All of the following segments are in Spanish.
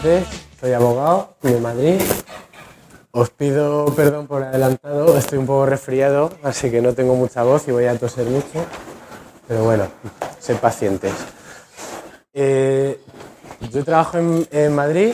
presentes, soy abogado de Madrid. Os pido perdón por adelantado, estoy un poco resfriado, así que no tengo mucha voz y voy a toser mucho, pero bueno, sed pacientes. Yo trabajo en Madrid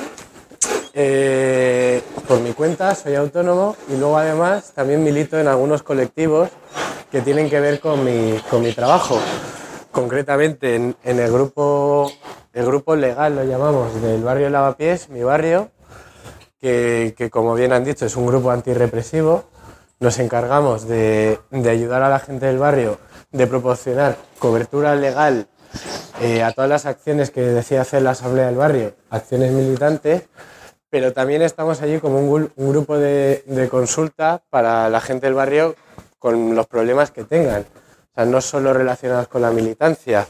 por mi cuenta, soy autónomo y luego además también milito en algunos colectivos que tienen que ver con mi trabajo. Concretamente en el grupo legal, lo llamamos, del barrio Lavapiés, mi barrio, que como bien han dicho es un grupo antirrepresivo. Nos encargamos de ayudar a la gente del barrio, de proporcionar cobertura legal a todas las acciones que decide hacer la Asamblea del Barrio, acciones militantes, pero también estamos allí como un grupo de consulta para la gente del barrio con los problemas que tengan. O sea, no solo relacionados con la militancia.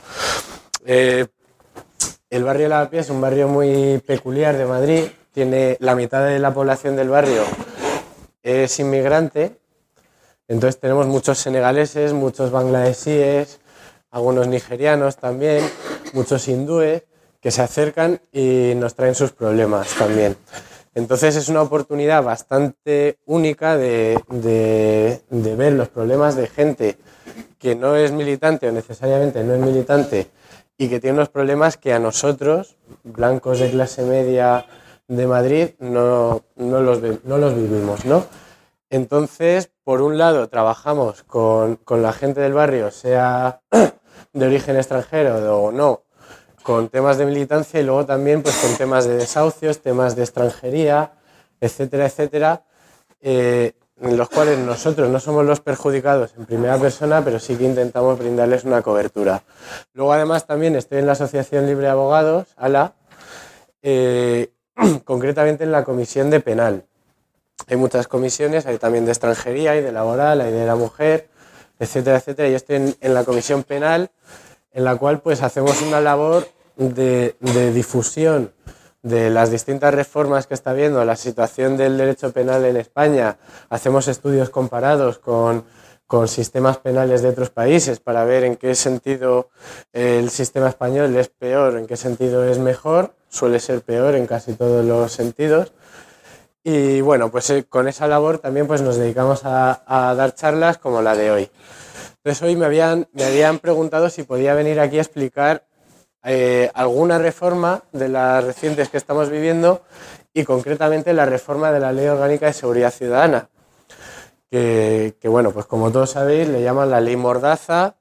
El barrio de Lavapiés es un barrio muy peculiar de Madrid. Tiene la mitad de la población del barrio es inmigrante. Entonces tenemos muchos senegaleses, muchos bangladesíes, algunos nigerianos también, muchos hindúes que se acercan y nos traen sus problemas también. Entonces es una oportunidad bastante única de ver los problemas de gente que no es militante o necesariamente no es militante y que tiene unos problemas que a nosotros, blancos de clase media de Madrid, no los vivimos, ¿no? Entonces, por un lado, trabajamos con la gente del barrio, sea de origen extranjero o no, con temas de militancia y luego también pues, con temas de desahucios, temas de extranjería, etcétera, etcétera, en los cuales nosotros no somos los perjudicados en primera persona, pero sí que intentamos brindarles una cobertura. Luego, además, también estoy en la Asociación Libre de Abogados, ALA, concretamente en la Comisión de Penal. Hay muchas comisiones, hay también de extranjería, hay de laboral, hay de la mujer, etcétera, etcétera. Yo estoy en la Comisión Penal, en la cual pues hacemos una labor de difusión de las distintas reformas que está habiendo, la situación del derecho penal en España. Hacemos estudios comparados con sistemas penales de otros países para ver en qué sentido el sistema español es peor, en qué sentido es mejor. Suele ser peor en casi todos los sentidos. Y bueno, pues con esa labor también pues nos dedicamos a dar charlas como la de hoy. Entonces hoy me habían preguntado si podía venir aquí a explicar alguna reforma de las recientes que estamos viviendo y concretamente la reforma de la Ley Orgánica de Seguridad Ciudadana, que bueno, pues como todos sabéis le llaman la Ley Mordaza,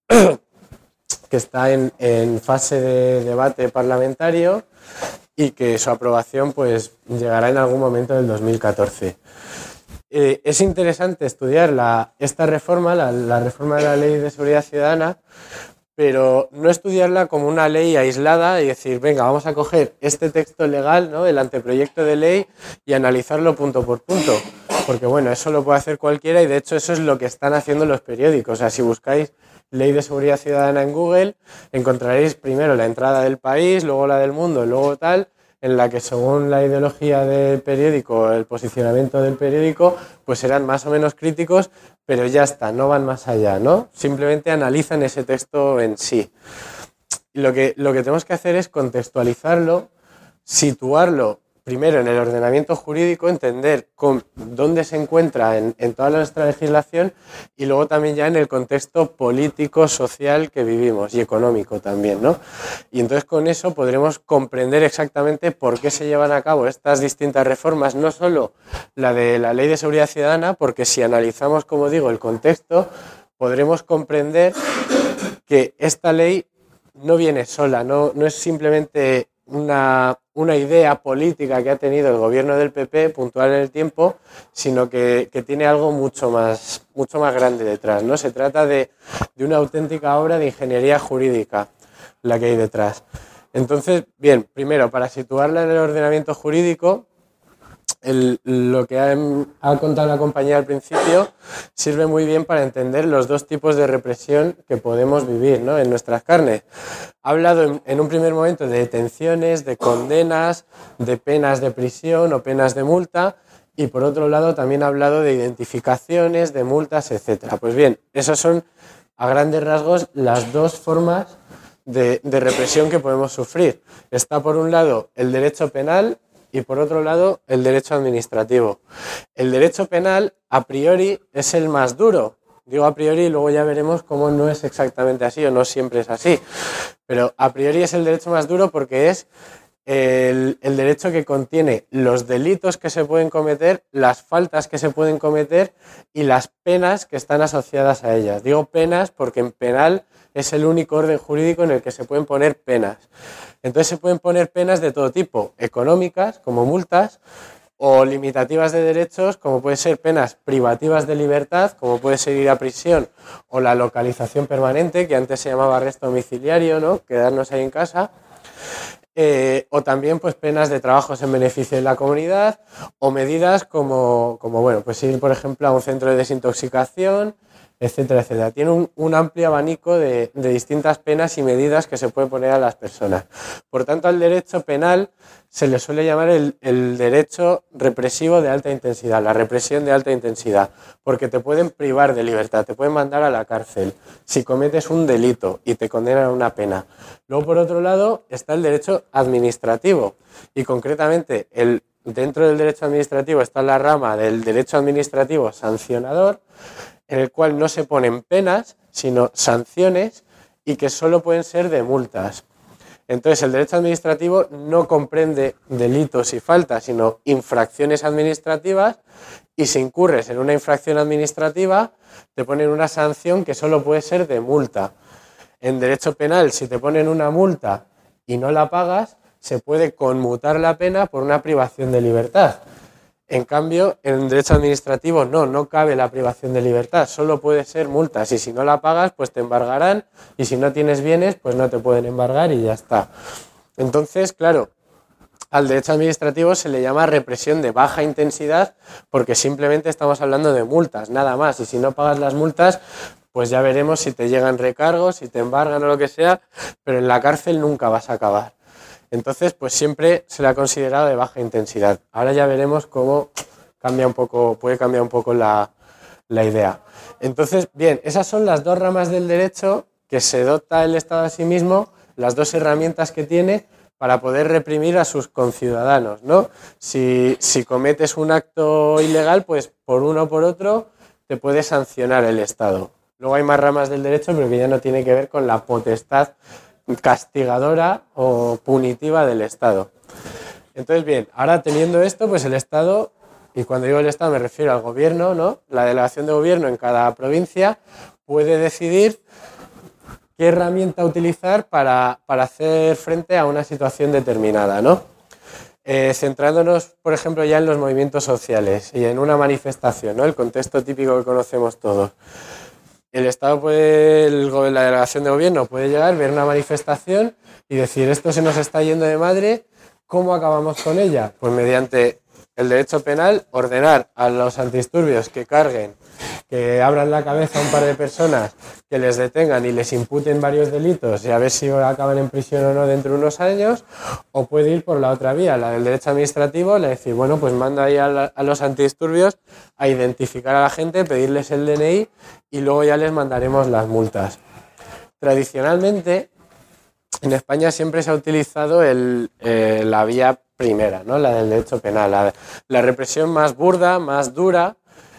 que está en fase de debate parlamentario y que su aprobación pues llegará en algún momento del 2014. Es interesante estudiar esta reforma, la reforma de la Ley de Seguridad Ciudadana, pero no estudiarla como una ley aislada y decir, venga, vamos a coger este texto legal, ¿no?, el anteproyecto de ley y analizarlo punto por punto. Porque bueno, eso lo puede hacer cualquiera y de hecho eso es lo que están haciendo los periódicos. O sea, si buscáis Ley de Seguridad Ciudadana en Google, encontraréis primero la entrada del país, luego la del mundo, luego tal, en la que según la ideología del periódico, el posicionamiento del periódico, pues serán más o menos críticos, pero ya está, no van más allá, ¿no? Simplemente analizan ese texto en sí. Y lo que tenemos que hacer es contextualizarlo, situarlo primero en el ordenamiento jurídico, entender dónde se encuentra en toda nuestra legislación y luego también ya en el contexto político, social que vivimos y económico también, ¿no? Y entonces con eso podremos comprender exactamente por qué se llevan a cabo estas distintas reformas, no solo la de la Ley de Seguridad Ciudadana, porque si analizamos, como digo, el contexto, podremos comprender que esta ley no viene sola, no es simplemente una idea política que ha tenido el gobierno del PP puntual en el tiempo, sino que tiene algo mucho más grande detrás, ¿no? Se trata de una auténtica obra de ingeniería jurídica la que hay detrás. Entonces, bien, primero, para situarla en el ordenamiento jurídico, lo que ha contado la compañía al principio sirve muy bien para entender los dos tipos de represión que podemos vivir, ¿no?, en nuestras carnes. Ha hablado en un primer momento de detenciones, de condenas, de penas de prisión o penas de multa y por otro lado también ha hablado de identificaciones, de multas, etcétera. Pues bien, esas son a grandes rasgos las dos formas de represión que podemos sufrir. Está por un lado el derecho penal y por otro lado el derecho administrativo. El derecho penal a priori es el más duro. Digo a priori y luego ya veremos cómo no es exactamente así o no siempre es así. Pero a priori es el derecho más duro porque es el derecho que contiene los delitos que se pueden cometer, las faltas que se pueden cometer y las penas que están asociadas a ellas. Digo penas porque en penal es el único orden jurídico en el que se pueden poner penas. Entonces se pueden poner penas de todo tipo, económicas como multas o limitativas de derechos como pueden ser penas privativas de libertad, como puede ser ir a prisión o la localización permanente, que antes se llamaba arresto domiciliario, ¿no? Quedarnos ahí en casa. O también pues penas de trabajos en beneficio de la comunidad o medidas como bueno, pues ir por ejemplo a un centro de desintoxicación, etcétera, etcétera. Tiene un amplio abanico de distintas penas y medidas que se puede poner a las personas. Por tanto, al derecho penal se le suele llamar el derecho represivo de alta intensidad, la represión de alta intensidad, porque te pueden privar de libertad, te pueden mandar a la cárcel si cometes un delito y te condenan a una pena. Luego, por otro lado, está el derecho administrativo y concretamente dentro del derecho administrativo está la rama del derecho administrativo sancionador, en el cual no se ponen penas, sino sanciones y que solo pueden ser de multas. Entonces, el derecho administrativo no comprende delitos y faltas, sino infracciones administrativas, y si incurres en una infracción administrativa, te ponen una sanción que solo puede ser de multa. En derecho penal, si te ponen una multa y no la pagas, se puede conmutar la pena por una privación de libertad. En cambio, en derecho administrativo no cabe la privación de libertad, solo puede ser multas y si no la pagas, pues te embargarán y si no tienes bienes, pues no te pueden embargar y ya está. Entonces, claro, al derecho administrativo se le llama represión de baja intensidad porque simplemente estamos hablando de multas, nada más, y si no pagas las multas, pues ya veremos si te llegan recargos, si te embargan o lo que sea, pero en la cárcel nunca vas a acabar. Entonces, pues siempre se le ha considerado de baja intensidad. Ahora ya veremos cómo puede cambiar un poco la idea. Entonces, bien, esas son las dos ramas del derecho que se dota el Estado a sí mismo, las dos herramientas que tiene para poder reprimir a sus conciudadanos, ¿no? Si cometes un acto ilegal, pues por uno o por otro te puede sancionar el Estado. Luego hay más ramas del derecho, pero que ya no tiene que ver con la potestad castigadora o punitiva del Estado. Entonces, bien, ahora teniendo esto, pues el Estado, y cuando digo el Estado me refiero al gobierno, ¿no? La delegación de gobierno en cada provincia puede decidir qué herramienta utilizar para hacer frente a una situación determinada, ¿no? Centrándonos, por ejemplo, ya en los movimientos sociales y en una manifestación, ¿no? El contexto típico que conocemos todos. El Estado la delegación de gobierno puede llegar, ver una manifestación y decir, esto se nos está yendo de madre, ¿cómo acabamos con ella? Pues mediante el derecho penal, ordenar a los antidisturbios que carguen, que abran la cabeza a un par de personas, que les detengan y les imputen varios delitos y a ver si acaban en prisión o no dentro de unos años, o puede ir por la otra vía, la del derecho administrativo, le decir, bueno, pues manda ahí a los antidisturbios a identificar a la gente, pedirles el DNI y luego ya les mandaremos las multas. Tradicionalmente, en España siempre se ha utilizado la vía primera, ¿no? La del derecho penal, la represión más burda, más dura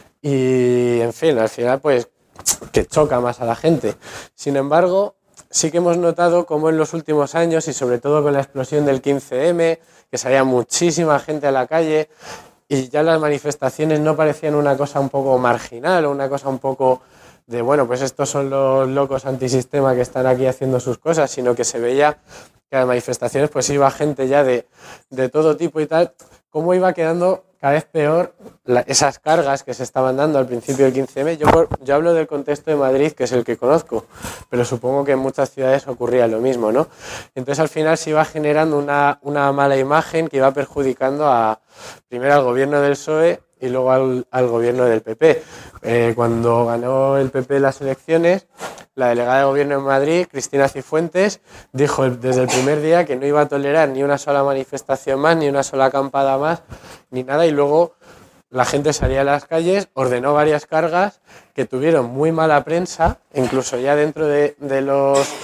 y, en fin, al final, pues, que choca más a la gente. Sin embargo, sí que hemos notado cómo en los últimos años, y sobre todo con la explosión del 15M, que salía muchísima gente a la calle y ya las manifestaciones no parecían una cosa un poco marginal o una cosa un poco de, bueno, pues estos son los locos antisistema que están aquí haciendo sus cosas, sino que se veía que a las manifestaciones pues iba gente ya de todo tipo y tal, cómo iba quedando cada vez peor esas cargas que se estaban dando al principio del 15M. Yo hablo del contexto de Madrid, que es el que conozco, pero supongo que en muchas ciudades ocurría lo mismo, ¿no? Entonces al final se iba generando una mala imagen que iba perjudicando primero al gobierno del PSOE y luego al gobierno del PP. Cuando ganó el PP las elecciones, la delegada de gobierno en Madrid, Cristina Cifuentes, dijo desde el primer día que no iba a tolerar ni una sola manifestación más, ni una sola acampada más, ni nada, y luego la gente salía a las calles, ordenó varias cargas que tuvieron muy mala prensa, incluso ya dentro de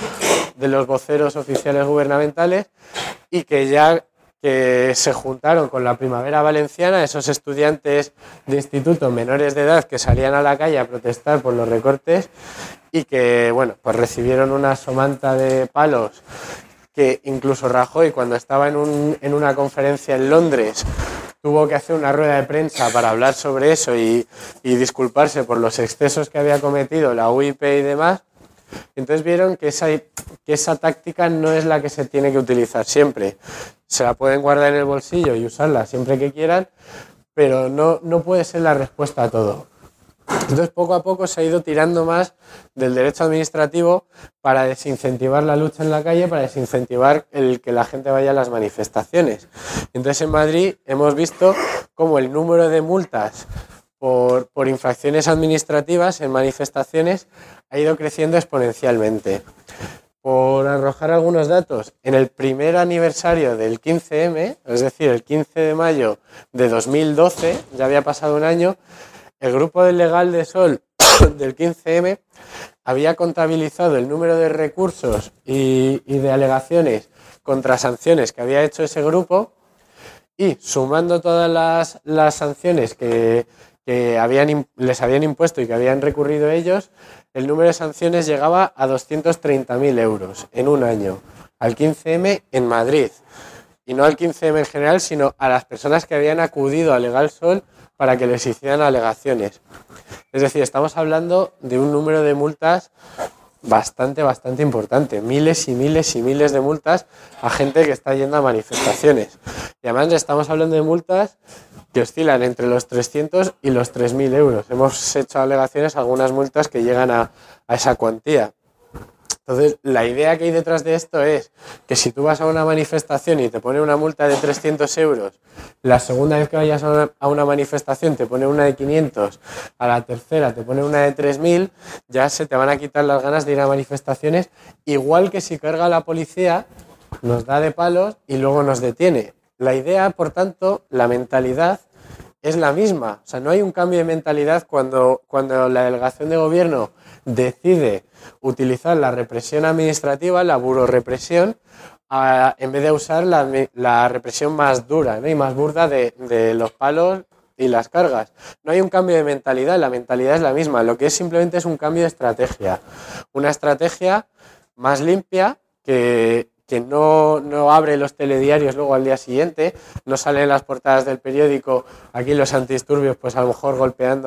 de los voceros oficiales gubernamentales y que se juntaron con la Primavera Valenciana, esos estudiantes de instituto menores de edad que salían a la calle a protestar por los recortes y que, bueno, pues recibieron una somanta de palos que incluso Rajoy, cuando estaba en una conferencia en Londres, tuvo que hacer una rueda de prensa para hablar sobre eso y disculparse por los excesos que había cometido la UIP y demás. Entonces vieron que esa táctica no es la que se tiene que utilizar siempre. Se la pueden guardar en el bolsillo y usarla siempre que quieran, pero no puede ser la respuesta a todo. Entonces poco a poco se ha ido tirando más del derecho administrativo para desincentivar la lucha en la calle, para desincentivar el que la gente vaya a las manifestaciones. Entonces en Madrid hemos visto cómo el número de multas por infracciones administrativas en manifestaciones ha ido creciendo exponencialmente. Por arrojar algunos datos, en el primer aniversario del 15M, es decir, el 15 de mayo de 2012, ya había pasado un año, el grupo del Legal de Sol del 15M había contabilizado el número de recursos y de alegaciones contra sanciones que había hecho ese grupo y sumando todas las sanciones que les habían impuesto y que habían recurrido ellos, el número de sanciones llegaba a 230.000 euros en un año, al 15M en Madrid. Y no al 15M en general, sino a las personas que habían acudido a Legal Sol para que les hicieran alegaciones. Es decir, estamos hablando de un número de multas bastante importante. Miles y miles y miles de multas a gente que está yendo a manifestaciones. Y además estamos hablando de multas que oscilan entre los 300 y los 3.000 euros. Hemos hecho alegaciones a algunas multas que llegan a esa cuantía. Entonces, la idea que hay detrás de esto es que si tú vas a una manifestación y te pone una multa de 300 euros, la segunda vez que vayas a una manifestación te pone una de 500, a la tercera te pone una de 3.000, ya se te van a quitar las ganas de ir a manifestaciones, igual que si carga la policía, nos da de palos y luego nos detiene. La idea, por tanto, la mentalidad es la misma. O sea, no hay un cambio de mentalidad cuando la delegación de gobierno decide utilizar la represión administrativa, la burorepresión, en vez de usar la represión más dura, ¿no? Y más burda de los palos y las cargas. No hay un cambio de mentalidad, la mentalidad es la misma. Lo que es simplemente es un cambio de estrategia. Una estrategia más limpia que no abre los telediarios luego al día siguiente, no sale en las portadas del periódico, aquí los antidisturbios pues a lo mejor golpeando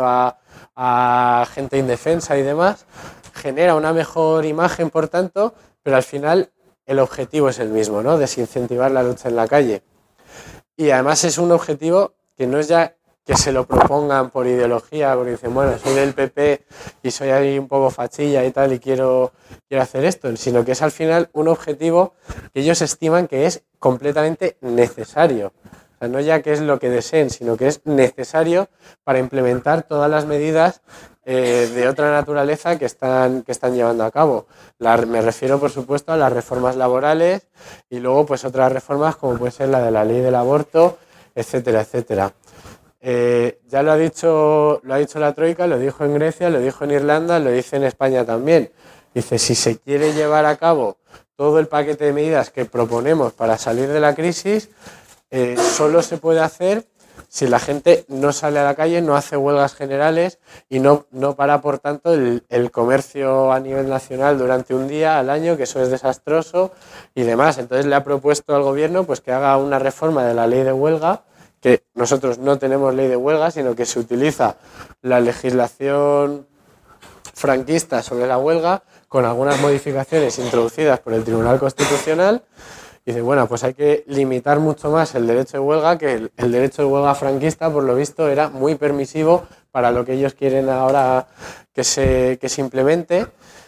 a gente indefensa y demás, genera una mejor imagen por tanto, pero al final el objetivo es el mismo, ¿no? Desincentivar la lucha en la calle. Y además es un objetivo que no es ya que se lo propongan por ideología, porque dicen, bueno, soy del PP y soy ahí un poco fachilla y tal y quiero hacer esto, sino que es al final un objetivo que ellos estiman que es completamente necesario. O sea, no ya que es lo que deseen, sino que es necesario para implementar todas las medidas de otra naturaleza que están llevando a cabo. Me refiero, por supuesto, a las reformas laborales y luego pues otras reformas como puede ser la de la ley del aborto, etcétera, etcétera. Ya lo ha dicho la Troika, lo dijo en Grecia, lo dijo en Irlanda, lo dice en España también. Dice, si se quiere llevar a cabo todo el paquete de medidas que proponemos para salir de la crisis, solo se puede hacer si la gente no sale a la calle, no hace huelgas generales y no para, por tanto, el comercio a nivel nacional durante un día al año, que eso es desastroso y demás. Entonces le ha propuesto al gobierno pues, que haga una reforma de la ley de huelga, que nosotros no tenemos ley de huelga, sino que se utiliza la legislación franquista sobre la huelga con algunas modificaciones introducidas por el Tribunal Constitucional. Y dice, bueno, pues hay que limitar mucho más el derecho de huelga, que el derecho de huelga franquista, por lo visto, era muy permisivo para lo que ellos quieren ahora que se implemente.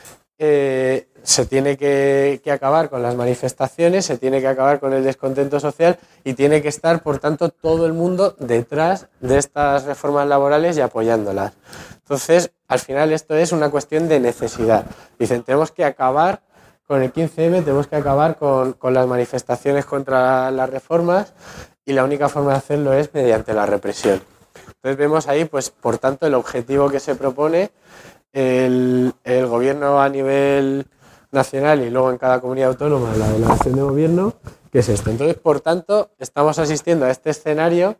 Se tiene que acabar con las manifestaciones, se tiene que acabar con el descontento social y tiene que estar, por tanto, todo el mundo detrás de estas reformas laborales y apoyándolas. Entonces, al final esto es una cuestión de necesidad. Dicen, tenemos que acabar con el 15M, tenemos que acabar con las manifestaciones contra las reformas y la única forma de hacerlo es mediante la represión. Entonces vemos ahí, pues, por tanto, el objetivo que se propone el gobierno a nivel nacional y luego en cada comunidad autónoma la delegación de gobierno, que es esto. Entonces, por tanto, estamos asistiendo a este escenario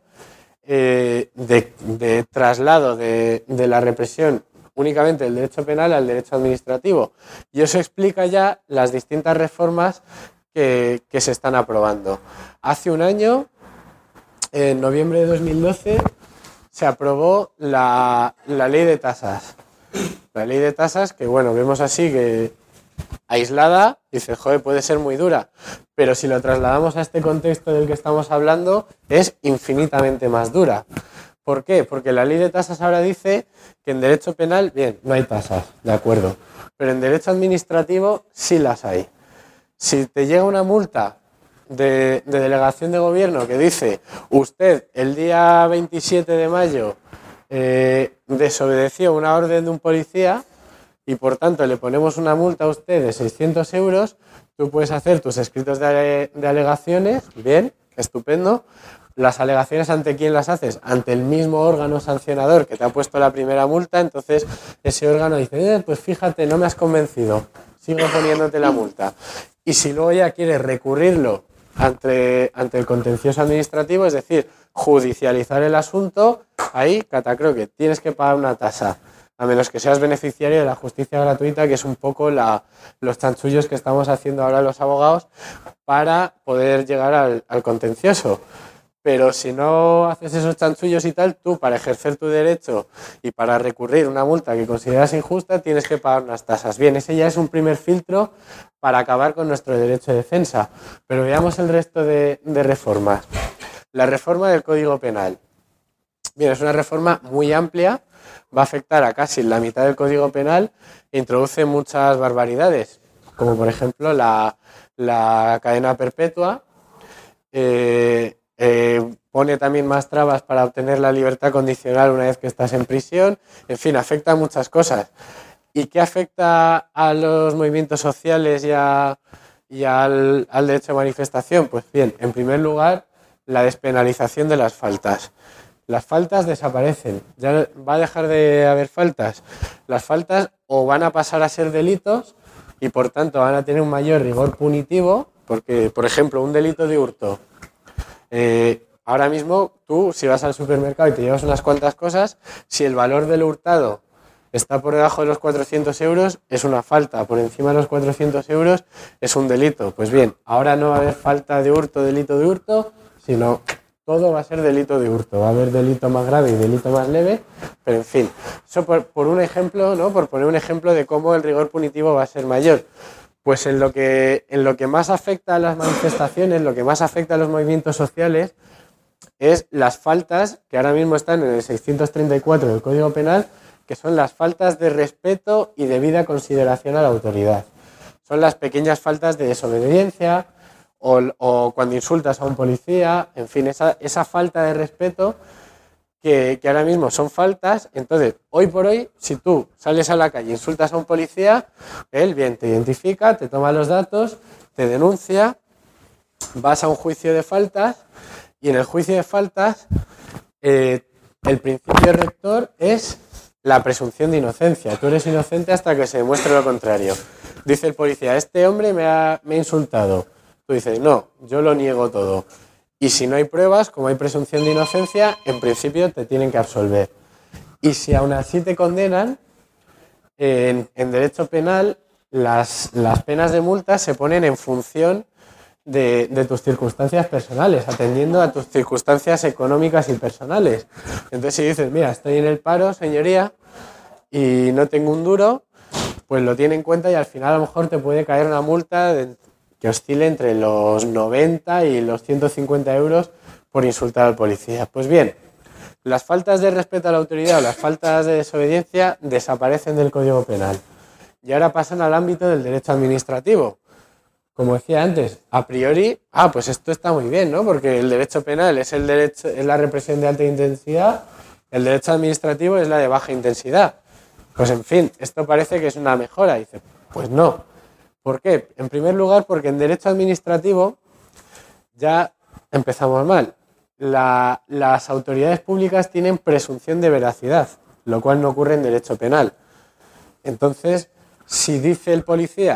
de traslado de la represión únicamente del derecho penal al derecho administrativo. Y eso explica ya las distintas reformas que se están aprobando. Hace un año, en noviembre de 2012, se aprobó la ley de tasas. La ley de tasas que, bueno, vemos así que aislada, dice, joder, puede ser muy dura, pero si lo trasladamos a este contexto del que estamos hablando, es infinitamente más dura. ¿Por qué? Porque la ley de tasas ahora dice que en derecho penal, bien, no hay tasas, de acuerdo, pero en derecho administrativo sí las hay. Si te llega una multa de delegación de gobierno que dice, usted el día 27 de mayo desobedeció una orden de un policía, y por tanto le ponemos una multa a usted de 600 euros, tú puedes hacer tus escritos de alegaciones, bien, estupendo. Las alegaciones, ¿ante quién las haces? Ante el mismo órgano sancionador que te ha puesto la primera multa, entonces ese órgano dice, pues fíjate, no me has convencido, sigo poniéndote la multa. Y si luego ya quieres recurrirlo ante el contencioso administrativo, es decir, judicializar el asunto, ahí, catacroque, tienes que pagar una tasa. A menos que seas beneficiario de la justicia gratuita, que es un poco los chanchullos que estamos haciendo ahora los abogados para poder llegar al contencioso. Pero si no haces esos chanchullos y tal, tú para ejercer tu derecho y para recurrir una multa que consideras injusta, tienes que pagar unas tasas. Bien, ese ya es un primer filtro para acabar con nuestro derecho de defensa. Pero veamos el resto de reformas. La reforma del Código Penal. Bien, es una reforma muy amplia, va a afectar a casi la mitad del Código Penal e introduce muchas barbaridades, como por ejemplo la cadena perpetua, pone también más trabas para obtener la libertad condicional una vez que estás en prisión, en fin, afecta a muchas cosas. ¿Y qué afecta a los movimientos sociales y al derecho de manifestación? Pues bien, en primer lugar, la despenalización de las faltas. Las faltas desaparecen, ya va a dejar de haber faltas. Las faltas o van a pasar a ser delitos y por tanto van a tener un mayor rigor punitivo, porque, por ejemplo, un delito de hurto. Ahora mismo tú, si vas al supermercado y te llevas unas cuantas cosas, si el valor del hurtado está por debajo de los 400 euros, es una falta. Por encima de los 400 euros es un delito. Pues bien, ahora no va a haber falta de hurto, delito de hurto, sino todo va a ser delito de hurto. Va a haber delito más grave y delito más leve, pero en fin. Eso por un ejemplo, ¿no? Por poner un ejemplo de cómo el rigor punitivo va a ser mayor. Pues en lo que más afecta a las manifestaciones, lo que más afecta a los movimientos sociales, es las faltas que ahora mismo están en el 634 del Código Penal, que son las faltas de respeto y debida consideración a la autoridad. Son las pequeñas faltas de desobediencia o cuando insultas a un policía, en fin, esa falta de respeto que ahora mismo son faltas. Entonces, hoy por hoy, si tú sales a la calle e insultas a un policía, él bien te identifica, te toma los datos, te denuncia, vas a un juicio de faltas y en el juicio de faltas el principio rector es la presunción de inocencia. Tú eres inocente hasta que se demuestre lo contrario. Dice el policía, este hombre me ha insultado. Tú dices, no, yo lo niego todo. Y si no hay pruebas, como hay presunción de inocencia, en principio te tienen que absolver. Y si aún así te condenan, en derecho penal las penas de multa se ponen en función de tus circunstancias personales, atendiendo a tus circunstancias económicas y personales. Entonces si dices, mira, estoy en el paro, señoría, y no tengo un duro, pues lo tiene en cuenta y al final a lo mejor te puede caer una multa que oscile entre los 90 y los 150 euros por insultar al policía. Pues bien, las faltas de respeto a la autoridad o las faltas de desobediencia desaparecen del Código Penal y ahora pasan al ámbito del derecho administrativo. Como decía antes, a priori, pues esto está muy bien, ¿no? Porque el derecho penal es la represión de alta intensidad, el derecho administrativo es la de baja intensidad. Pues en fin, esto parece que es una mejora. Dice, pues no. ¿Por qué? En primer lugar, porque en derecho administrativo ya empezamos mal. Las autoridades públicas tienen presunción de veracidad, lo cual no ocurre en derecho penal. Entonces, si dice el policía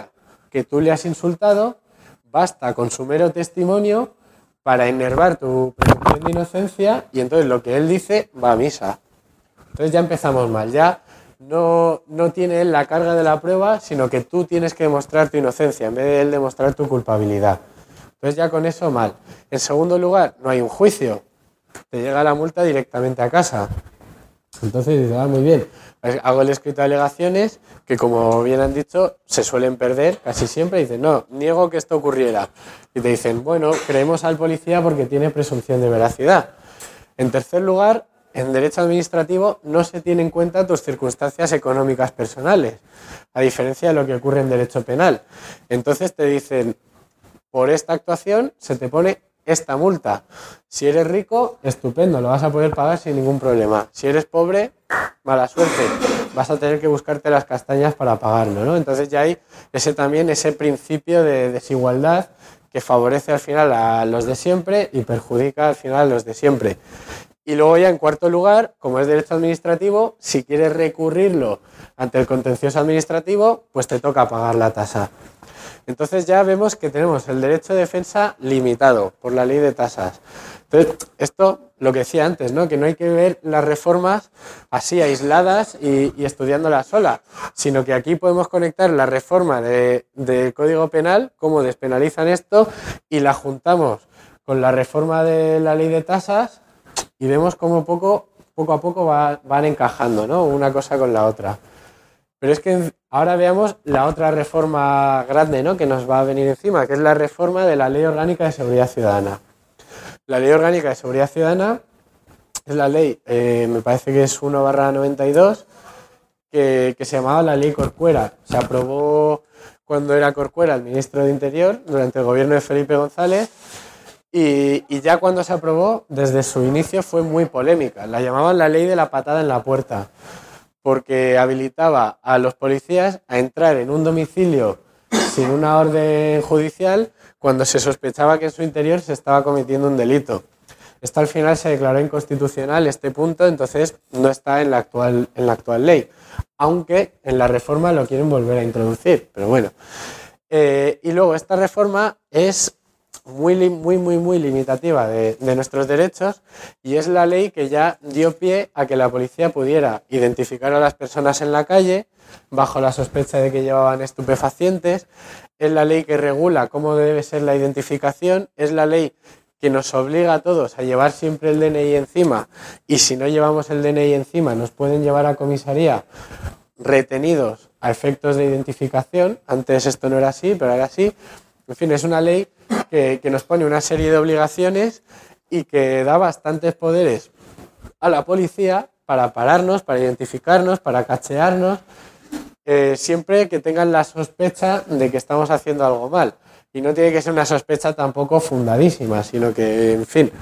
que tú le has insultado, basta con su mero testimonio para enervar tu presunción de inocencia y entonces lo que él dice va a misa. Entonces ya empezamos mal, ya no tiene él la carga de la prueba, sino que tú tienes que demostrar tu inocencia en vez de él demostrar tu culpabilidad. Entonces ya con eso mal. En segundo lugar, no hay un juicio, te llega la multa directamente a casa. Entonces dices, muy bien, hago el escrito de alegaciones que, como bien han dicho, se suelen perder casi siempre. Dicen, no, niego que esto ocurriera. Y te dicen, bueno, creemos al policía porque tiene presunción de veracidad. En tercer lugar, en derecho administrativo no se tienen en cuenta tus circunstancias económicas personales, a diferencia de lo que ocurre en derecho penal. Entonces te dicen, por esta actuación se te pone esta multa. Si eres rico, estupendo, lo vas a poder pagar sin ningún problema. Si eres pobre, mala suerte, vas a tener que buscarte las castañas para pagarlo, ¿no? Entonces ya hay ese principio de desigualdad que favorece al final a los de siempre y perjudica al final a los de siempre. Y luego ya en cuarto lugar, como es derecho administrativo, si quieres recurrirlo ante el contencioso administrativo, pues te toca pagar la tasa. Entonces ya vemos que tenemos el derecho de defensa limitado por la ley de tasas. Entonces, esto, lo que decía antes, ¿no? Que no hay que ver las reformas así aisladas y estudiándolas sola, sino que aquí podemos conectar la reforma del Código Penal, cómo despenalizan esto, y la juntamos con la reforma de la ley de tasas y vemos cómo poco a poco van encajando, ¿no? Una cosa con la otra. Pero es que ahora veamos la otra reforma grande, ¿no? Que nos va a venir encima, que es la reforma de la Ley Orgánica de Seguridad Ciudadana. La Ley Orgánica de Seguridad Ciudadana es la ley, me parece que es 1/92, que se llamaba la Ley Corcuera. Se aprobó cuando era Corcuera el ministro de Interior, durante el gobierno de Felipe González, y ya cuando se aprobó, desde su inicio fue muy polémica. La llamaban la Ley de la patada en la puerta, porque habilitaba a los policías a entrar en un domicilio sin una orden judicial cuando se sospechaba que en su interior se estaba cometiendo un delito. Esto al final se declaró inconstitucional, este punto, entonces no está en la actual ley, aunque en la reforma lo quieren volver a introducir, pero bueno. Y luego esta reforma es muy limitativa de nuestros derechos y es la ley que ya dio pie a que la policía pudiera identificar a las personas en la calle bajo la sospecha de que llevaban estupefacientes. Es la ley que regula cómo debe ser la identificación, es la ley que nos obliga a todos a llevar siempre el DNI encima, y si no llevamos el DNI encima nos pueden llevar a comisaría retenidos a efectos de identificación. Antes esto no era así, pero ahora sí. En fin, es una ley que nos pone una serie de obligaciones y que da bastantes poderes a la policía para pararnos, para identificarnos, para cachearnos, siempre que tengan la sospecha de que estamos haciendo algo mal. Y no tiene que ser una sospecha tampoco fundadísima, sino que, en fin,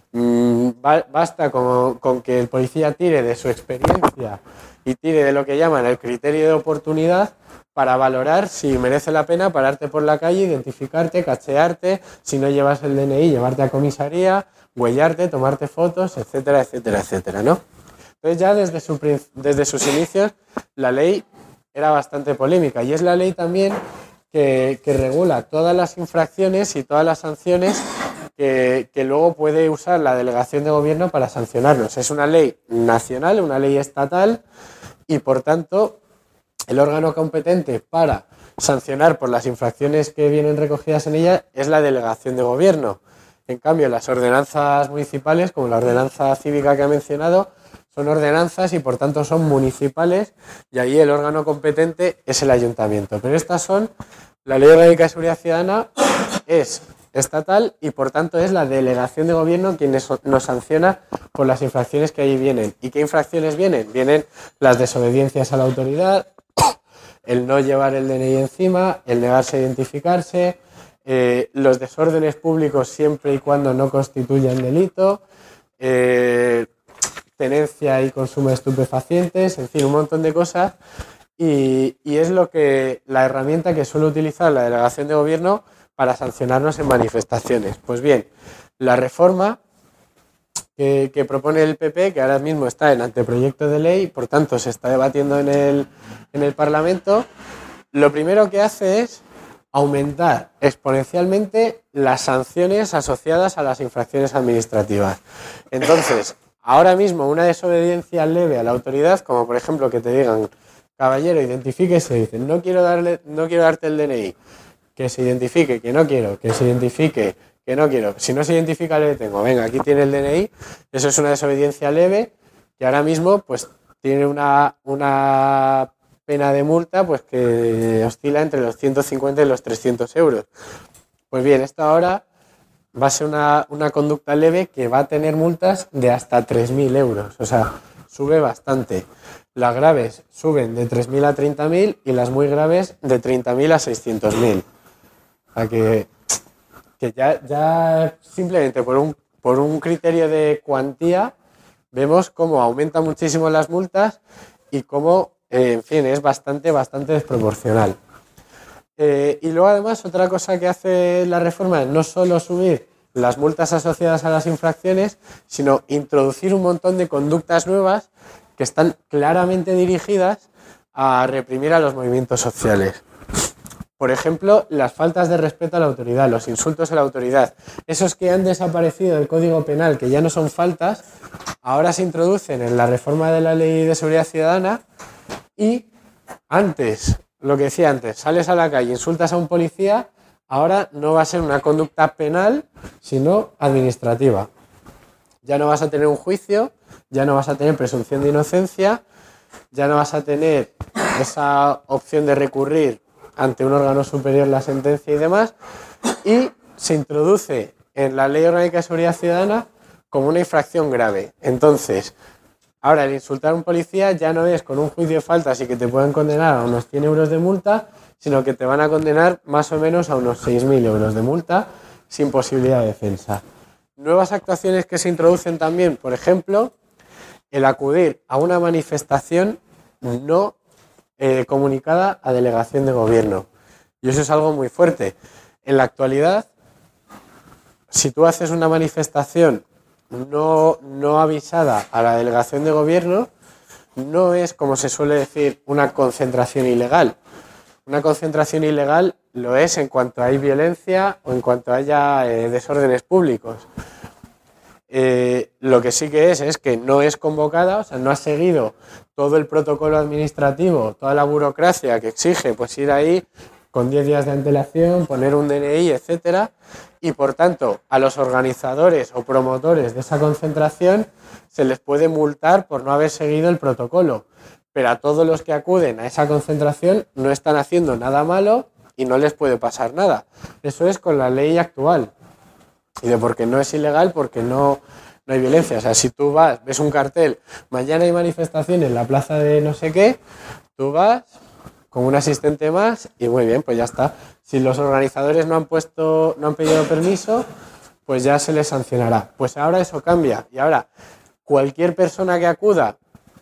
basta con que el policía tire de su experiencia y tire de lo que llaman el criterio de oportunidad para valorar si merece la pena pararte por la calle, identificarte, cachearte, si no llevas el DNI, llevarte a comisaría, huellarte, tomarte fotos, etcétera, etcétera, etcétera, ¿no? Entonces ya desde sus inicios la ley era bastante polémica y es la ley también que regula todas las infracciones y todas las sanciones que luego puede usar la delegación de gobierno para sancionarnos. Es una ley nacional, una ley estatal y por tanto el órgano competente para sancionar por las infracciones que vienen recogidas en ella es la delegación de gobierno. En cambio, las ordenanzas municipales, como la ordenanza cívica que ha mencionado, son ordenanzas y por tanto son municipales y ahí el órgano competente es el ayuntamiento. Pero estas son, la Ley Orgánica de Seguridad Ciudadana es estatal y por tanto es la delegación de gobierno quien nos sanciona por las infracciones que ahí vienen. ¿Y qué infracciones vienen? Vienen las desobediencias a la autoridad, el no llevar el DNI encima, el negarse a identificarse, los desórdenes públicos siempre y cuando no constituyan delito, tenencia y consumo de estupefacientes, en fin, un montón de cosas y es la herramienta que suele utilizar la delegación de gobierno para sancionarnos en manifestaciones. Pues bien, la reforma que propone el PP, que ahora mismo está en anteproyecto de ley, por tanto se está debatiendo en el Parlamento, lo primero que hace es aumentar exponencialmente las sanciones asociadas a las infracciones administrativas. Entonces, ahora mismo una desobediencia leve a la autoridad, como por ejemplo que te digan, caballero, identifíquese, dicen, no quiero darte el DNI, que se identifique, que no quiero, que se identifique, que no quiero. Si no se identifica, le detengo. Venga, aquí tiene el DNI. Eso es una desobediencia leve que ahora mismo pues tiene una pena de multa pues que oscila entre los 150 y los 300 euros. Pues bien, esto ahora va a ser una conducta leve que va a tener multas de hasta 3.000 euros. O sea, sube bastante. Las graves suben de 3.000 a 30.000 y las muy graves de 30.000 a 600.000. O sea que ya simplemente por un criterio de cuantía vemos cómo aumentan muchísimo las multas y cómo, en fin, es bastante desproporcional. Y luego además otra cosa que hace la reforma es no solo subir las multas asociadas a las infracciones, sino introducir un montón de conductas nuevas que están claramente dirigidas a reprimir a los movimientos sociales. Por ejemplo, las faltas de respeto a la autoridad, los insultos a la autoridad. Esos que han desaparecido del Código Penal, que ya no son faltas, ahora se introducen en la reforma de la Ley de Seguridad Ciudadana y antes, lo que decía antes, sales a la calle, insultas a un policía, ahora no va a ser una conducta penal, sino administrativa. Ya no vas a tener un juicio, ya no vas a tener presunción de inocencia, ya no vas a tener esa opción de recurrir ante un órgano superior la sentencia y demás, y se introduce en la Ley Orgánica de Seguridad Ciudadana como una infracción grave. Entonces, ahora el insultar a un policía ya no es con un juicio de faltas y que te pueden condenar a unos 100 euros de multa, sino que te van a condenar más o menos a unos 6.000 euros de multa sin posibilidad de defensa. Nuevas actuaciones que se introducen también, por ejemplo, el acudir a una manifestación no comunicada a delegación de gobierno. Y eso es algo muy fuerte. En la actualidad, si tú haces una manifestación no avisada a la delegación de gobierno, no es, como se suele decir, una concentración ilegal. Una concentración ilegal lo es en cuanto hay violencia o en cuanto haya desórdenes públicos. Lo que sí que es que no es convocada, o sea, no ha seguido todo el protocolo administrativo, toda la burocracia que exige pues ir ahí con 10 días de antelación, poner un DNI, etcétera, y por tanto a los organizadores o promotores de esa concentración se les puede multar por no haber seguido el protocolo, pero a todos los que acuden a esa concentración no están haciendo nada malo y no les puede pasar nada. Eso es con la ley actual. Y de porque no es ilegal, porque no hay violencia. O sea, si tú ves un cartel, mañana hay manifestación en la plaza de no sé qué, tú vas con un asistente más y muy bien, pues ya está. Si los organizadores no han pedido permiso, pues ya se les sancionará. Pues ahora eso cambia y ahora cualquier persona que acuda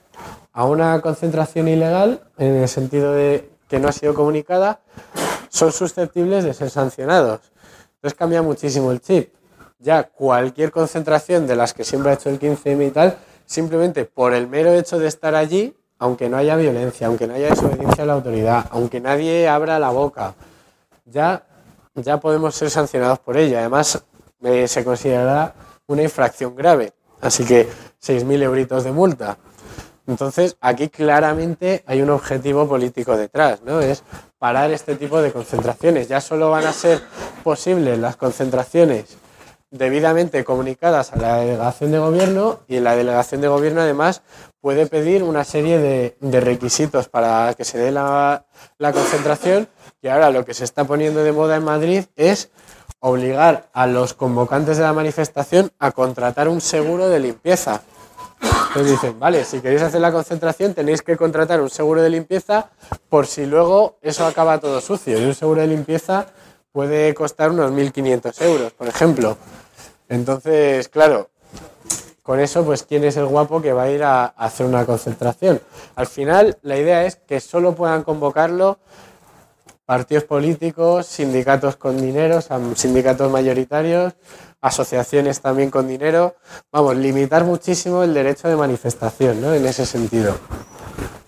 a una concentración ilegal, en el sentido de que no ha sido comunicada, son susceptibles de ser sancionados. Entonces cambia muchísimo el chip. Ya cualquier concentración de las que siempre ha hecho el 15M y tal, simplemente por el mero hecho de estar allí, aunque no haya violencia, aunque no haya desobediencia a la autoridad, aunque nadie abra la boca, ya podemos ser sancionados por ella. Además, se considerará una infracción grave, así que 6.000 euritos de multa. Entonces, aquí claramente hay un objetivo político detrás, ¿no? Es parar este tipo de concentraciones. Ya solo van a ser posibles las concentraciones debidamente comunicadas a la delegación de gobierno, y la delegación de gobierno además puede pedir una serie de requisitos para que se dé la concentración, y ahora lo que se está poniendo de moda en Madrid es obligar a los convocantes de la manifestación a contratar un seguro de limpieza. Entonces dicen, vale, si queréis hacer la concentración tenéis que contratar un seguro de limpieza por si luego eso acaba todo sucio, y un seguro de limpieza puede costar unos 1.500 euros, por ejemplo. Entonces, claro, con eso, pues, ¿quién es el guapo que va a ir a hacer una concentración? Al final, la idea es que solo puedan convocarlo partidos políticos, sindicatos con dinero, o sea, sindicatos mayoritarios, asociaciones también con dinero. Vamos, limitar muchísimo el derecho de manifestación, ¿no? En ese sentido.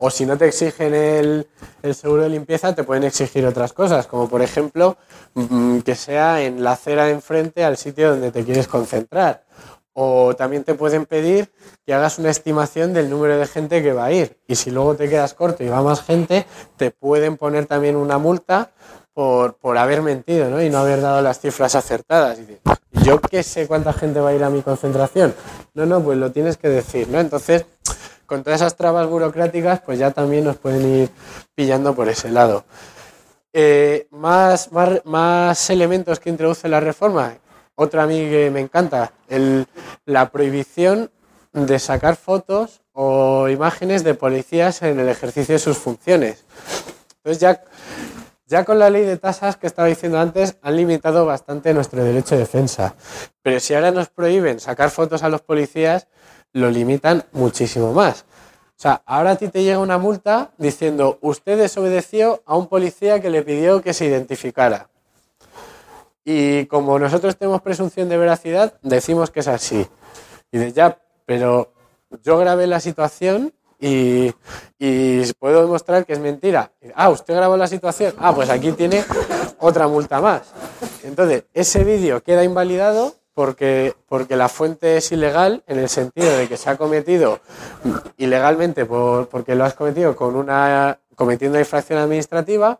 O si no te exigen el seguro de limpieza, te pueden exigir otras cosas, como por ejemplo que sea en la acera de enfrente al sitio donde te quieres concentrar. O también te pueden pedir que hagas una estimación del número de gente que va a ir. Y si luego te quedas corto y va más gente, te pueden poner también una multa por haber mentido, ¿no? Y no haber dado las cifras acertadas. Y yo qué sé cuánta gente va a ir a mi concentración. No, pues lo tienes que decir, ¿no? Entonces, con todas esas trabas burocráticas, pues ya también nos pueden ir pillando por ese lado. Más elementos que introduce la reforma. Otra a mí que me encanta, la prohibición de sacar fotos o imágenes de policías en el ejercicio de sus funciones. Entonces ya con la ley de tasas que estaba diciendo antes han limitado bastante nuestro derecho de defensa. Pero si ahora nos prohíben sacar fotos a los policías, lo limitan muchísimo más. O sea, ahora a ti te llega una multa diciendo usted desobedeció a un policía que le pidió que se identificara. Y como nosotros tenemos presunción de veracidad, decimos que es así. Y dices, ya, pero yo grabé la situación y puedo demostrar que es mentira. ¿Usted grabó la situación? Pues aquí tiene otra multa más. Entonces, ese vídeo queda invalidado porque la fuente es ilegal en el sentido de que se ha cometido ilegalmente porque lo has cometido cometiendo una infracción administrativa.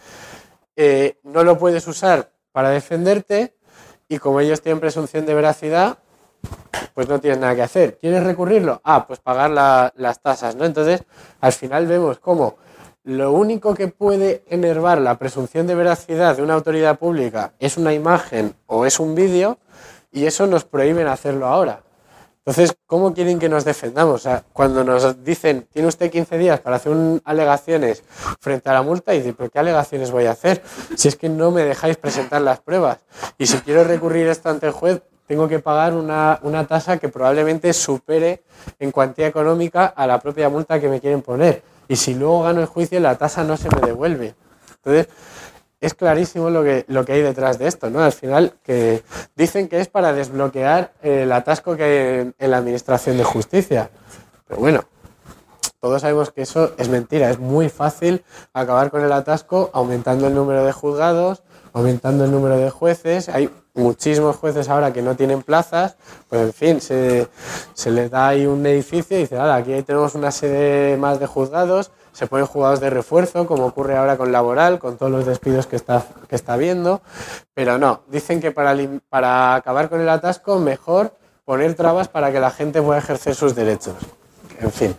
No lo puedes usar para defenderte y como ellos tienen presunción de veracidad, pues no tienes nada que hacer. ¿Quieres recurrirlo? Pues pagar las tasas, ¿no? Entonces, al final vemos cómo lo único que puede enervar la presunción de veracidad de una autoridad pública es una imagen o es un vídeo y eso nos prohíben hacerlo ahora. Entonces, ¿cómo quieren que nos defendamos? O sea, cuando nos dicen, tiene usted 15 días para hacer alegaciones frente a la multa, y dice, ¿pero qué alegaciones voy a hacer? Si es que no me dejáis presentar las pruebas. Y si quiero recurrir esto ante el juez, tengo que pagar una tasa que probablemente supere en cuantía económica a la propia multa que me quieren poner. Y si luego gano el juicio, la tasa no se me devuelve. Entonces, es clarísimo lo que hay detrás de esto, ¿no? Al final, que dicen que es para desbloquear el atasco que hay en la administración de justicia. Pero bueno, todos sabemos que eso es mentira. Es muy fácil acabar con el atasco aumentando el número de juzgados, aumentando el número de jueces. Hay muchísimos jueces ahora que no tienen plazas. Pues en fin, se les da ahí un edificio y dice, aquí tenemos una sede más de juzgados. Se ponen juzgados de refuerzo, como ocurre ahora con Laboral, con todos los despidos que está habiendo. Pero no, dicen que para acabar con el atasco, mejor poner trabas para que la gente pueda ejercer sus derechos. En fin.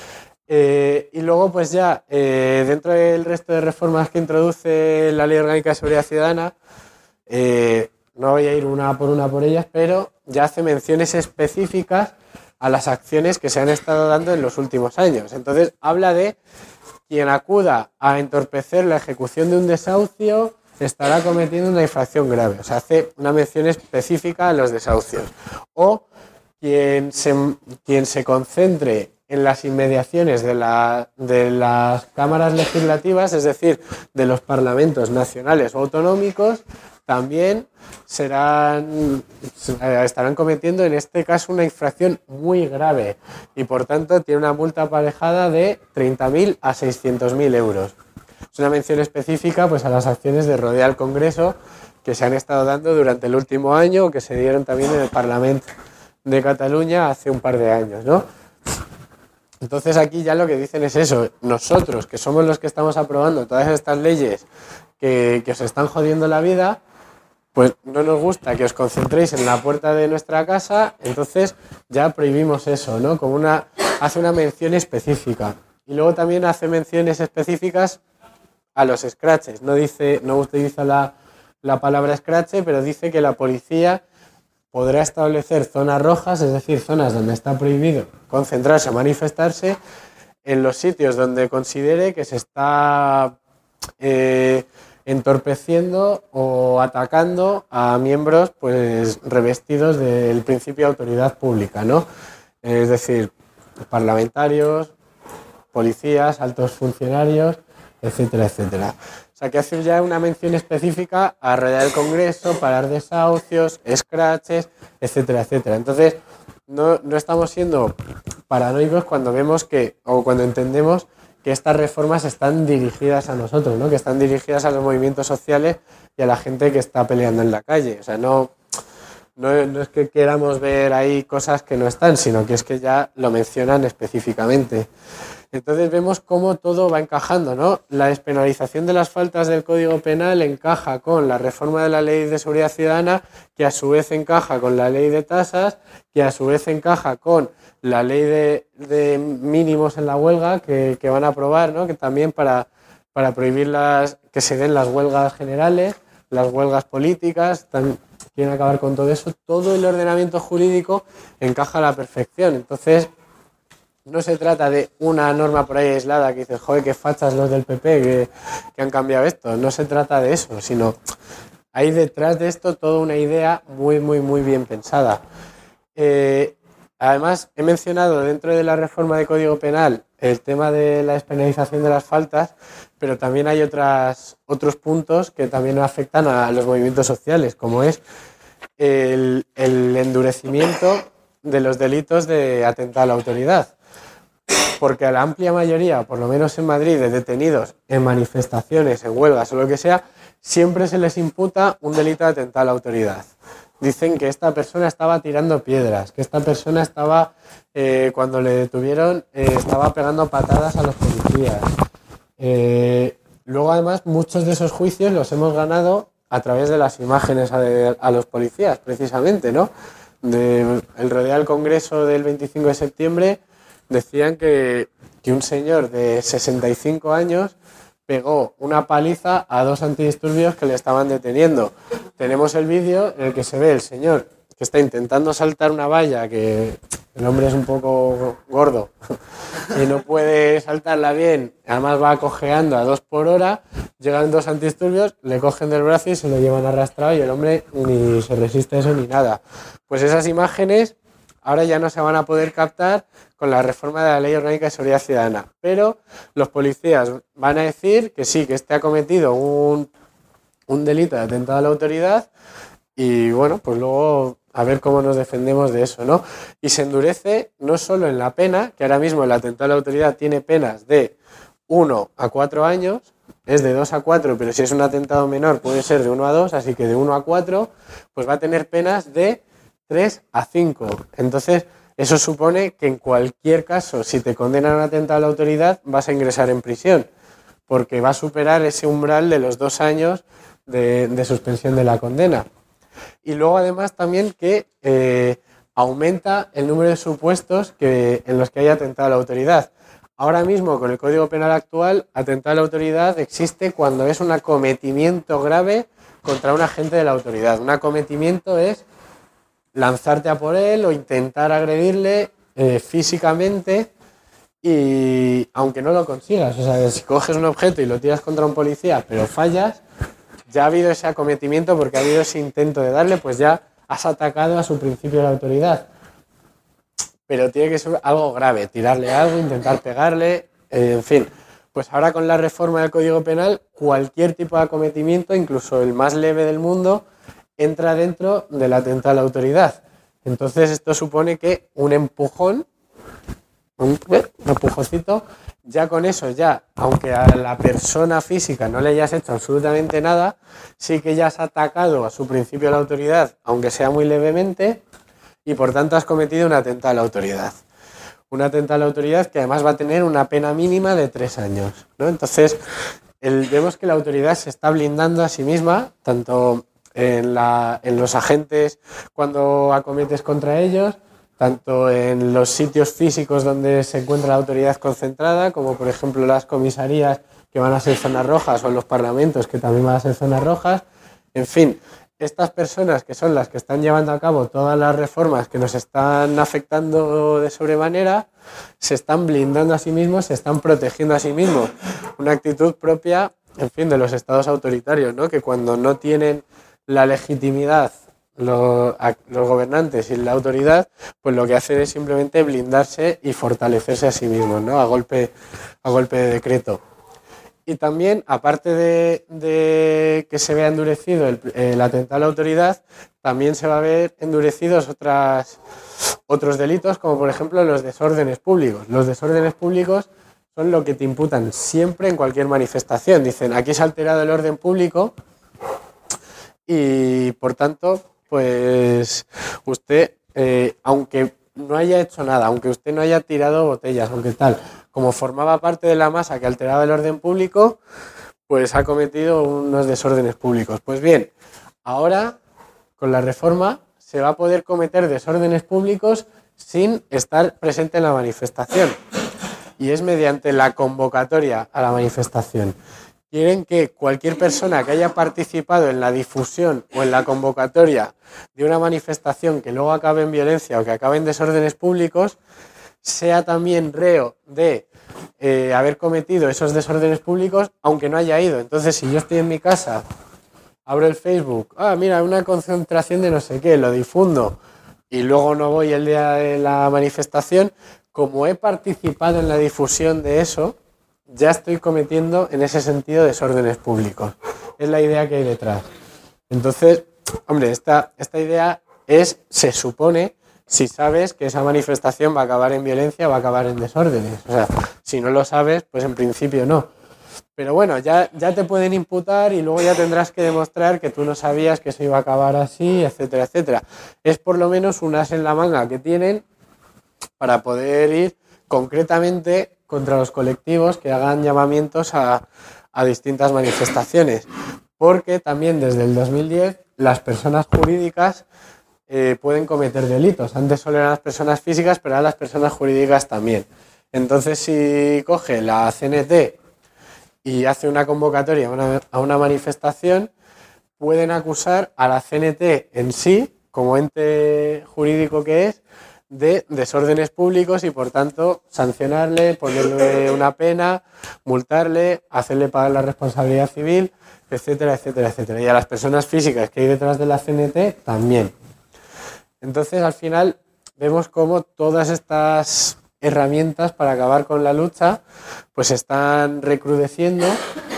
Y luego, pues ya, dentro del resto de reformas que introduce la Ley Orgánica de Seguridad Ciudadana, no voy a ir una por ellas, pero ya hace menciones específicas a las acciones que se han estado dando en los últimos años. Entonces, habla de quien acuda a entorpecer la ejecución de un desahucio estará cometiendo una infracción grave. O sea, hace una mención específica a los desahucios. O quien se concentre en las inmediaciones de las cámaras legislativas, es decir, de los parlamentos nacionales o autonómicos, también estarán cometiendo en este caso una infracción muy grave y por tanto tiene una multa aparejada de 30.000 a 600.000 euros. Es una mención específica pues a las acciones de rodear al Congreso que se han estado dando durante el último año o que se dieron también en el Parlamento de Cataluña hace un par de años, ¿no? Entonces aquí ya lo que dicen es eso, nosotros que somos los que estamos aprobando todas estas leyes que os están jodiendo la vida, pues no nos gusta que os concentréis en la puerta de nuestra casa, entonces ya prohibimos eso, ¿no? Hace una mención específica. Y luego también hace menciones específicas a los scratches. No utiliza la palabra scratch, pero dice que la policía podrá establecer zonas rojas, es decir, zonas donde está prohibido concentrarse o manifestarse, en los sitios donde considere que se está entorpeciendo o atacando a miembros pues revestidos del principio de autoridad pública, ¿no? Es decir, parlamentarios, policías, altos funcionarios, etcétera, etcétera. O sea, que hace ya una mención específica a rodear el Congreso, parar desahucios, scratches, etcétera, etcétera. Entonces, no estamos siendo paranoicos cuando vemos cuando entendemos que estas reformas están dirigidas a nosotros, ¿no? Que están dirigidas a los movimientos sociales y a la gente que está peleando en la calle. O sea, no es que queramos ver ahí cosas que no están, sino que es que ya lo mencionan específicamente. Entonces vemos cómo todo va encajando, ¿no? La despenalización de las faltas del Código Penal encaja con la reforma de la Ley de Seguridad Ciudadana, que a su vez encaja con la Ley de Tasas, que a su vez encaja con la Ley de mínimos en la huelga que van a aprobar, ¿no? Que también para prohibir que se den las huelgas generales, las huelgas políticas, quieren acabar con todo eso. Todo el ordenamiento jurídico encaja a la perfección. Entonces, no se trata de una norma por ahí aislada que dices, joder, qué fachas los del PP que han cambiado esto. No se trata de eso, sino hay detrás de esto toda una idea muy, muy, muy bien pensada. Además, he mencionado dentro de la reforma de Código Penal el tema de la despenalización de las faltas, pero también hay otros puntos que también afectan a los movimientos sociales, como es el endurecimiento de los delitos de atentado a la autoridad. Porque a la amplia mayoría, por lo menos en Madrid, de detenidos en manifestaciones, en huelgas o lo que sea, siempre se les imputa un delito de atentado a la autoridad. Dicen que esta persona estaba tirando piedras, que esta persona estaba, cuando le detuvieron, estaba pegando patadas a los policías. Luego, además, muchos de esos juicios los hemos ganado a través de las imágenes a los policías, precisamente, ¿no? El rodeo al Congreso del 25 de septiembre decían que un señor de 65 años pegó una paliza a 2 antidisturbios que le estaban deteniendo. Tenemos el vídeo en el que se ve el señor que está intentando saltar una valla, que el hombre es un poco gordo y no puede saltarla bien, además va cojeando a 2 por hora, llegan 2 antidisturbios, le cogen del brazo y se lo llevan arrastrado y el hombre ni se resiste a eso ni nada. Pues esas imágenes ahora ya no se van a poder captar con la reforma de la Ley Orgánica de Seguridad Ciudadana. Pero los policías van a decir que sí, que ha cometido un delito de atentado a la autoridad y bueno, pues luego a ver cómo nos defendemos de eso, ¿no? Y se endurece no solo en la pena, que ahora mismo el atentado a la autoridad tiene penas de 1 a 4 años, es de 2 a 4, pero si es un atentado menor puede ser de 1 a 2, así que de 1 a 4, pues va a tener penas de 3 a 5. Entonces, eso supone que en cualquier caso, si te condenan a un atentado a la autoridad, vas a ingresar en prisión, porque va a superar ese umbral de los 2 años de suspensión de la condena. Y luego, además, también que aumenta el número de supuestos en los que hay atentado a la autoridad. Ahora mismo, con el Código Penal actual, atentado a la autoridad existe cuando es un acometimiento grave contra un agente de la autoridad. Un acometimiento es lanzarte a por él o intentar agredirle físicamente, y aunque no lo consigas, o sea, si coges un objeto y lo tiras contra un policía pero fallas, ya ha habido ese acometimiento porque ha habido ese intento de darle, pues ya has atacado a su principio de la autoridad. Pero tiene que ser algo grave, tirarle algo, intentar pegarle, en fin. Pues ahora con la reforma del Código Penal, cualquier tipo de acometimiento, incluso el más leve del mundo, entra dentro del atentado a la autoridad. Entonces esto supone que un empujón, un empujoncito, ya con eso, aunque a la persona física no le hayas hecho absolutamente nada, sí que ya has atacado a su principio de la autoridad, aunque sea muy levemente, y por tanto has cometido un atentado a la autoridad. Un atentado a la autoridad que además va a tener una pena mínima de 3 años, ¿no? Entonces, vemos que la autoridad se está blindando a sí misma, tanto en los agentes cuando acometes contra ellos, tanto en los sitios físicos donde se encuentra la autoridad concentrada, como por ejemplo las comisarías que van a ser zonas rojas, o en los parlamentos que también van a ser zonas rojas. En fin, estas personas que son las que están llevando a cabo todas las reformas que nos están afectando de sobremanera, se están blindando a sí mismos, se están protegiendo a sí mismos. Una actitud propia, en fin, de los estados autoritarios, ¿no? Que cuando no tienen la legitimidad los gobernantes y la autoridad, pues lo que hacen es simplemente blindarse y fortalecerse a sí mismos, ¿no? A golpe de decreto. Y también, aparte de que se vea endurecido el atentado a la autoridad, también se va a ver endurecidos otros delitos, como por ejemplo los desórdenes públicos. Los desórdenes públicos son lo que te imputan siempre en cualquier manifestación. Dicen, aquí se ha alterado el orden público y, por tanto, pues usted, aunque no haya hecho nada, aunque usted no haya tirado botellas, aunque tal, como formaba parte de la masa que alteraba el orden público, pues ha cometido unos desórdenes públicos. Pues bien, ahora, con la reforma, se va a poder cometer desórdenes públicos sin estar presente en la manifestación. Y es mediante la convocatoria a la manifestación. Quieren que cualquier persona que haya participado en la difusión o en la convocatoria de una manifestación que luego acabe en violencia o que acabe en desórdenes públicos, sea también reo de haber cometido esos desórdenes públicos, aunque no haya ido. Entonces, si yo estoy en mi casa, abro el Facebook, mira, una concentración de no sé qué, lo difundo y luego no voy el día de la manifestación, como he participado en la difusión de eso, ya estoy cometiendo en ese sentido desórdenes públicos. Es la idea que hay detrás. Entonces, hombre, esta idea se supone, si sabes que esa manifestación va a acabar en violencia, va a acabar en desórdenes. O sea, si no lo sabes, pues en principio no. Pero bueno, ya te pueden imputar y luego ya tendrás que demostrar que tú no sabías que eso iba a acabar así, etcétera, etcétera. Es por lo menos un as en la manga que tienen para poder ir concretamente contra los colectivos que hagan llamamientos a distintas manifestaciones. Porque también desde el 2010 las personas jurídicas pueden cometer delitos. Antes solo eran las personas físicas, pero ahora las personas jurídicas también. Entonces, si coge la CNT y hace una convocatoria a una manifestación, pueden acusar a la CNT en sí, como ente jurídico que es, de desórdenes públicos y, por tanto, sancionarle, ponerle una pena, multarle, hacerle pagar la responsabilidad civil, etcétera, etcétera, etcétera. Y a las personas físicas que hay detrás de la CNT también. Entonces, al final, vemos cómo todas estas herramientas para acabar con la lucha pues están recrudeciendo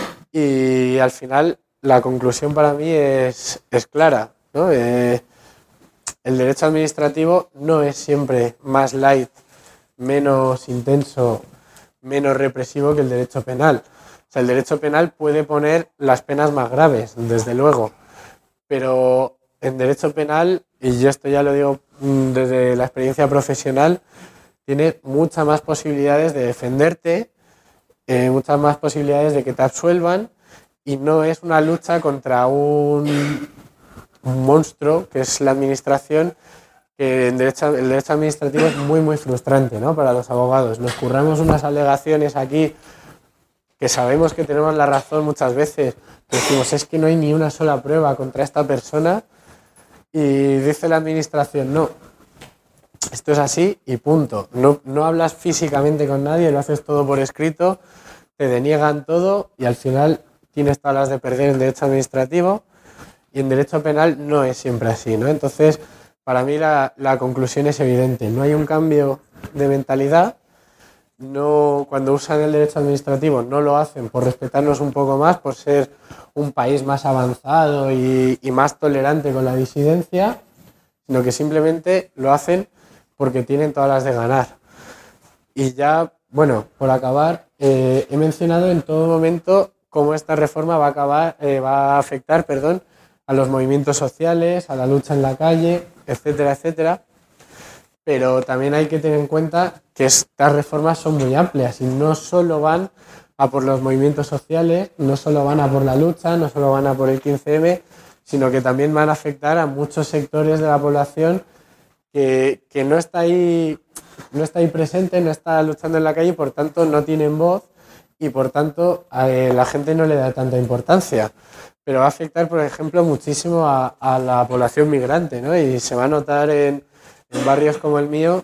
y al final la conclusión para mí es clara, ¿no? El derecho administrativo no es siempre más light, menos intenso, menos represivo que el derecho penal. O sea, el derecho penal puede poner las penas más graves, desde luego, pero en derecho penal, y yo esto ya lo digo desde la experiencia profesional, tiene muchas más posibilidades de defenderte, muchas más posibilidades de que te absuelvan y no es una lucha contra un monstruo que es la administración, que el derecho administrativo es muy, muy frustrante, ¿no? Para los abogados. Nos curramos unas alegaciones aquí que sabemos que tenemos la razón muchas veces, pero decimos, es que no hay ni una sola prueba contra esta persona y dice la administración, no, esto es así y punto. No hablas físicamente con nadie, lo haces todo por escrito, te deniegan todo y al final tienes todas las de perder en derecho administrativo y en derecho penal no es siempre así, ¿no? Entonces, para mí la conclusión es evidente. No hay un cambio de mentalidad. No, cuando usan el derecho administrativo no lo hacen por respetarnos un poco más, por ser un país más avanzado y más tolerante con la disidencia, sino que simplemente lo hacen porque tienen todas las de ganar. Y ya, bueno, por acabar, he mencionado en todo momento cómo esta reforma va a afectar, a los movimientos sociales, a la lucha en la calle, etcétera, etcétera. Pero también hay que tener en cuenta que estas reformas son muy amplias y no solo van a por los movimientos sociales, no solo van a por la lucha, no solo van a por el 15M, sino que también van a afectar a muchos sectores de la población que no está ahí presente, no está luchando en la calle, por tanto no tienen voz y por tanto la gente no le da tanta importancia. Pero va a afectar, por ejemplo, muchísimo a la población migrante, ¿no? Y se va a notar en barrios como el mío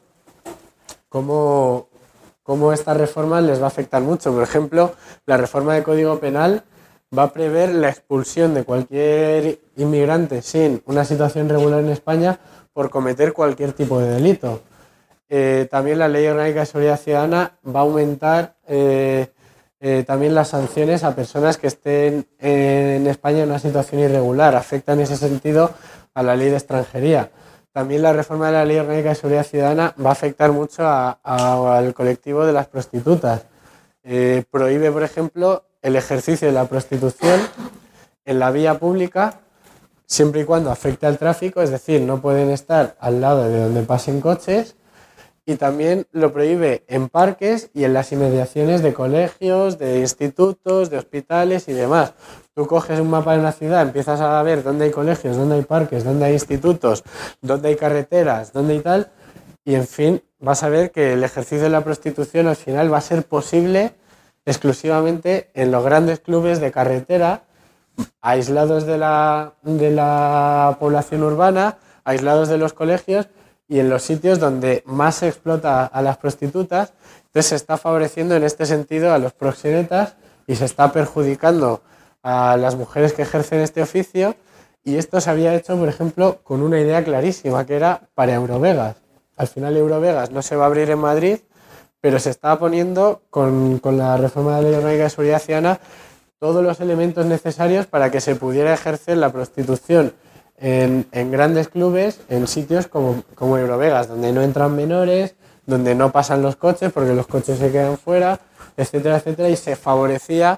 cómo esta reforma les va a afectar mucho. Por ejemplo, la reforma del Código Penal va a prever la expulsión de cualquier inmigrante sin una situación regular en España por cometer cualquier tipo de delito. También la Ley Orgánica de Seguridad Ciudadana va a aumentar también las sanciones a personas que estén en España en una situación irregular. Afecta en ese sentido a la Ley de Extranjería. También la reforma de la Ley Orgánica de Seguridad Ciudadana va a afectar mucho al colectivo de las prostitutas. Prohíbe, por ejemplo, el ejercicio de la prostitución en la vía pública siempre y cuando afecte al tráfico, es decir, no pueden estar al lado de donde pasen coches, y también lo prohíbe en parques y en las inmediaciones de colegios, de institutos, de hospitales y demás. Tú coges un mapa de una ciudad, empiezas a ver dónde hay colegios, dónde hay parques, dónde hay institutos, dónde hay carreteras, dónde hay tal, y en fin, vas a ver que el ejercicio de la prostitución al final va a ser posible exclusivamente en los grandes clubes de carretera, aislados de la población urbana, aislados de los colegios y en los sitios donde más se explota a las prostitutas. Entonces se está favoreciendo en este sentido a los proxenetas y se está perjudicando a las mujeres que ejercen este oficio, y esto se había hecho, por ejemplo, con una idea clarísima, que era para Eurovegas. Al final Eurovegas no se va a abrir en Madrid, pero se está poniendo con la reforma de la Ley Orgánica de Seguridad Ciudadana todos los elementos necesarios para que se pudiera ejercer la prostitución en grandes clubes, en sitios como Eurovegas, donde no entran menores, donde no pasan los coches porque los coches se quedan fuera, etcétera, etcétera, y se favorecía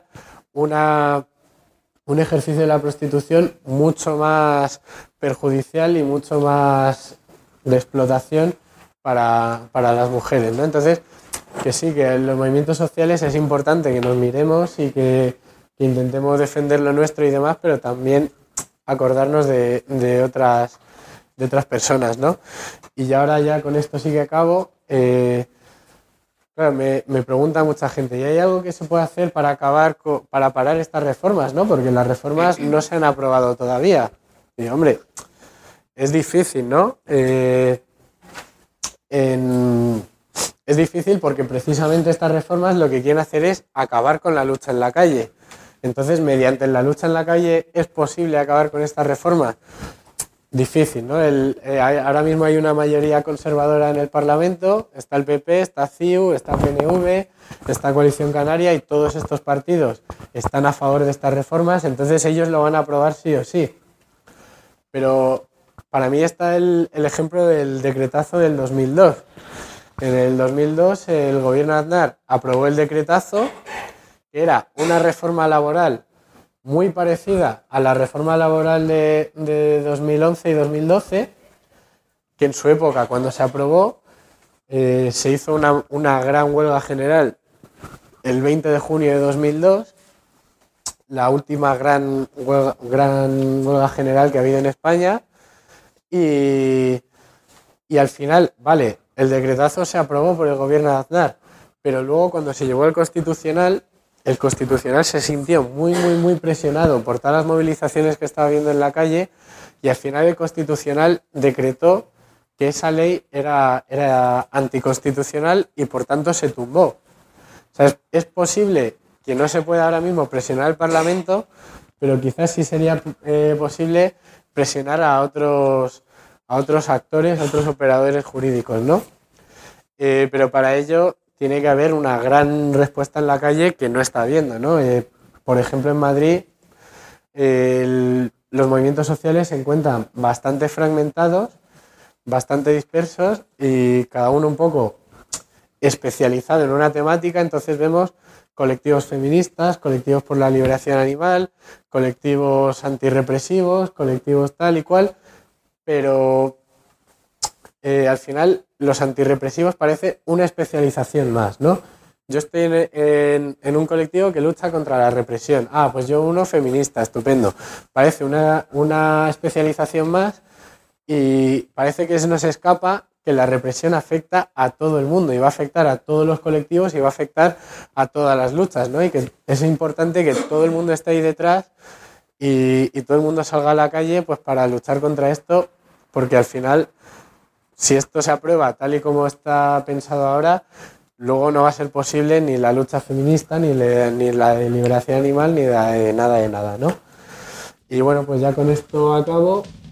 un ejercicio de la prostitución mucho más perjudicial y mucho más de explotación para las mujeres, ¿no? Entonces, que sí, que en los movimientos sociales es importante que nos miremos y que intentemos defender lo nuestro y demás, pero también acordarnos de otras personas, ¿no? Y ahora ya con esto sí que acabo. Claro, me pregunta mucha gente, ¿y hay algo que se puede hacer para parar estas reformas, ¿no? Porque las reformas no se han aprobado todavía. Y hombre, es difícil, ¿no? Es difícil porque precisamente estas reformas lo que quieren hacer es acabar con la lucha en la calle. Entonces, mediante la lucha en la calle, ¿es posible acabar con estas reformas? Difícil, ¿no? Ahora mismo hay una mayoría conservadora en el Parlamento, está el PP, está CiU, está PNV, está Coalición Canaria, y todos estos partidos están a favor de estas reformas, entonces ellos lo van a aprobar sí o sí. Pero para mí está el ejemplo del decretazo del 2002. En el 2002 el gobierno de Aznar aprobó el decretazo, que era una reforma laboral muy parecida a la reforma laboral de 2011 y 2012, que en su época, cuando se aprobó, se hizo una gran huelga general el 20 de junio de 2002, la última gran huelga general que ha habido en España, y al final, vale, el decretazo se aprobó por el gobierno de Aznar, pero luego cuando se llevó al Constitucional, el Constitucional se sintió muy presionado por todas las movilizaciones que estaba viendo en la calle, y al final el Constitucional decretó que esa ley era anticonstitucional y por tanto se tumbó. O sea, es posible que no se pueda ahora mismo presionar al Parlamento, pero quizás sí sería posible presionar a otros actores, a otros operadores jurídicos, ¿no? Pero para ello tiene que haber una gran respuesta en la calle que no está habiendo, ¿no? Por ejemplo, en Madrid los movimientos sociales se encuentran bastante fragmentados, bastante dispersos y cada uno un poco especializado en una temática. Entonces vemos colectivos feministas, colectivos por la liberación animal, colectivos antirrepresivos, colectivos tal y cual, pero al final los antirrepresivos parece una especialización más, ¿no? Yo estoy en un colectivo que lucha contra la represión. Ah, pues yo uno feminista, estupendo. Parece una especialización más, y parece que se nos escapa que la represión afecta a todo el mundo y va a afectar a todos los colectivos y va a afectar a todas las luchas, ¿no? Y que es importante que todo el mundo esté ahí detrás y todo el mundo salga a la calle pues para luchar contra esto, porque al final, si esto se aprueba tal y como está pensado ahora, luego no va a ser posible ni la lucha feminista, ni la de liberación animal, ni la de nada, ¿no? Y bueno, pues ya con esto acabo.